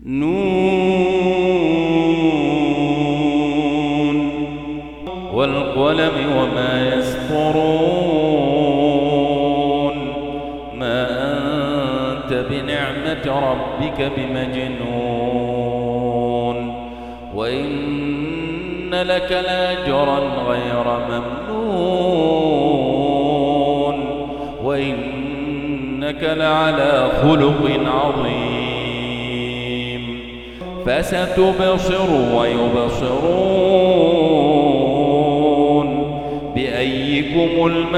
نون والقلم وما يسطرون ما أنت بنعمة ربك بمجنون وإن لك لأجرا غير ممنون وإنك لعلى خلق عظيم فستبصر ويبصرون بأيكم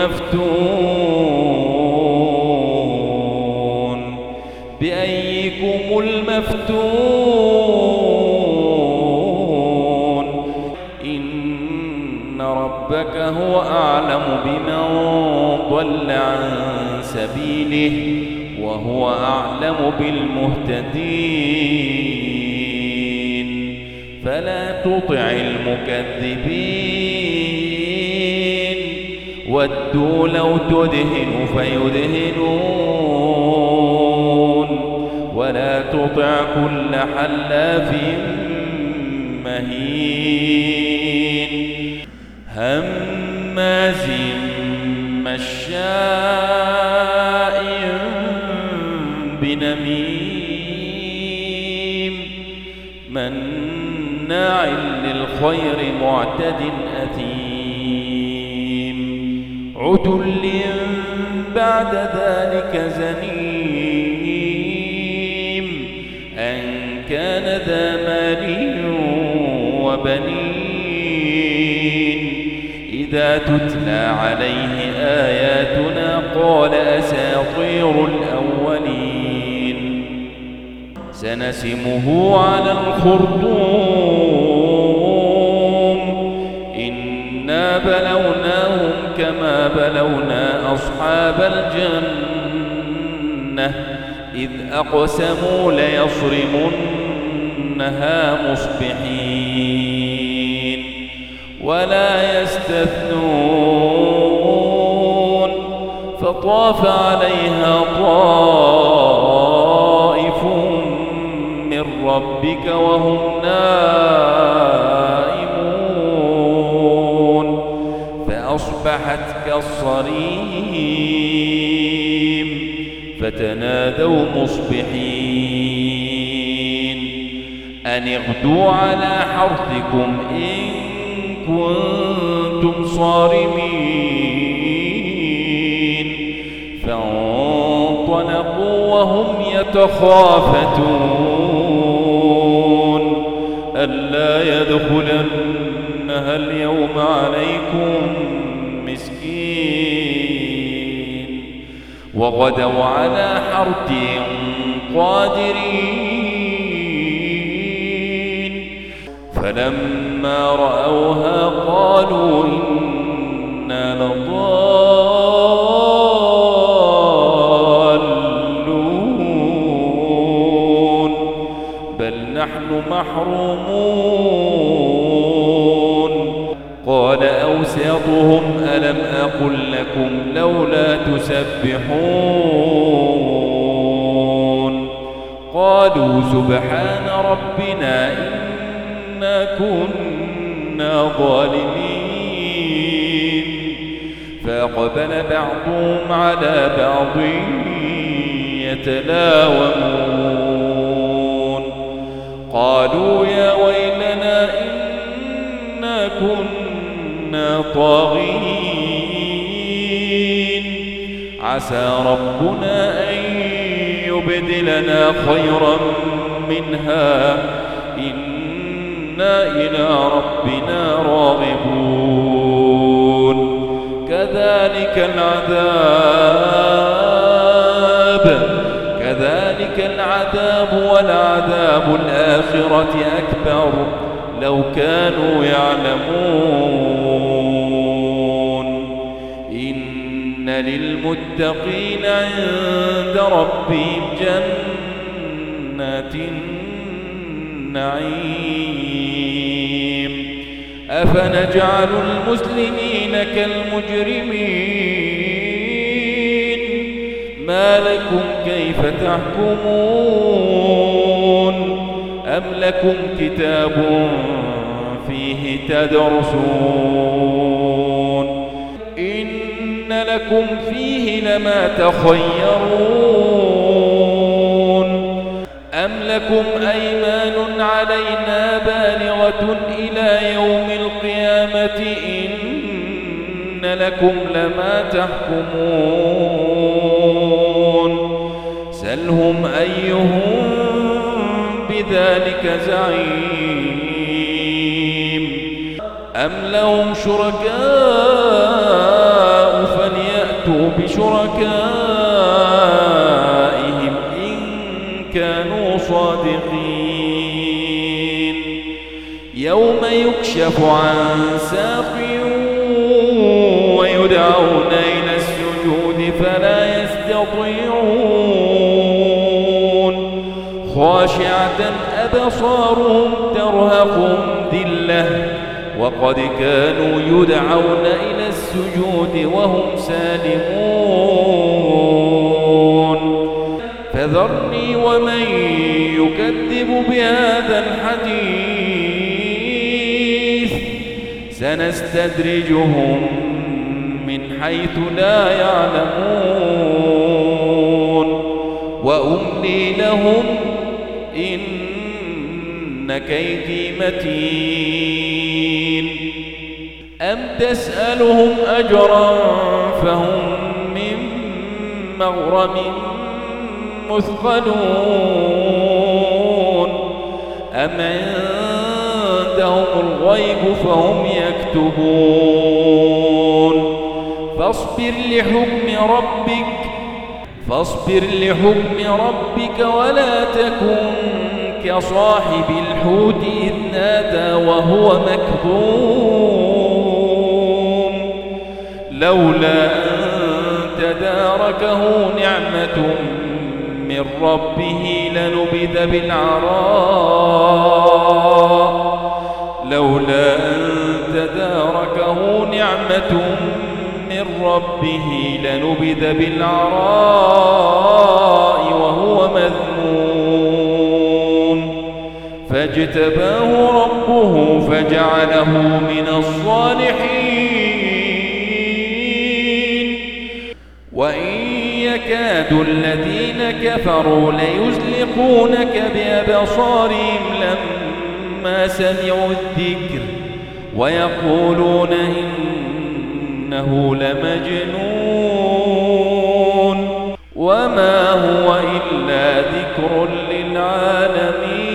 المفتون إن ربك هو أعلم بمن ضل عن سبيله وهو أعلم بالمهتدين فلا تطع المكذبين ودوا لو تدهن فيدهنون ولا تطع كل حلاف مهين هماز مشاء بنميم مناع للخير معتد أثيم عتل بعد ذلك زنيم أن كان ذا مال وبنين إذا تتلى عليه آياتنا قال أساطير الأولين سنسمه على الخرطوم إنا بلوناهم كما بلونا أصحاب الجنة إذ أقسموا ليصرمنها مصبحين ولا يستثنون فطاف عليها طائف من ربك وهم نائمون فأصبحت كالصريم فتنادوا مصبحين أن اغدوا على حرثكم إن كنتم صارمين فانطلقوا وهم يتخافتون ألا يدخلنها اليوم عليكم مسكين وغدوا على حرد قادرين فلما رأوها قالوا إنا لضالون بل نحن محرومون قال أوسطهم ألم أقل لكم لولا تسبحون قالوا سبحان ربنا إنا كنا ظالمين فأقبل بعضهم على بعض يتلاومون قالوا يا ويلنا إنا كنا طاغين عسى ربنا أن يبدلنا خيرا منها إنا إلى ربنا راغبون كذلك العذاب ولعذاب الآخرة أكبر لو كانوا يعلمون إن للمتقين عند ربهم جنات النعيم أفنجعل المسلمين كالمجرمين ما لكم كيف تحكمون أم لكم كتاب فيه تدرسون إن لكم فيه لما تخيرون أم لكم أيمان علينا بالغة إلى يوم القيامة إن لكم لما تحكمون سلهم أيهم بذلك زعيم أم لهم شركاء فليأتوا بشركائهم إن كانوا صادقين يوم يكشف عن ساق ويدعون إلى السجود فلا يستطيعون خاشعة أبصارهم ترهقهم ذلة وقد كانوا يدعون إلى السجود وهم سالمون فذرني ومن يكذب بهذا الحديث سنستدرجهم من حيث لا يعلمون وأملي لهم إن كيدي متين أم تسألهم أجرا فهم من مغرم مثقلون أم عندهم الغيب فهم يكتبون فاصبر لحكم ربك ولا تكن كصاحب الحوت إذ نادى وهو مكظوم لولا أن تداركه نعمة من ربه لنبذ بالعراء وهو مذموم فاجتباه ربه فجعله من الصالحين وإن يكاد الذين كفروا ليزلقونك بأبصارهم لما سمعوا الذكر ويقولون إنه لمجنون وما هو إلا ذكر للعالمين.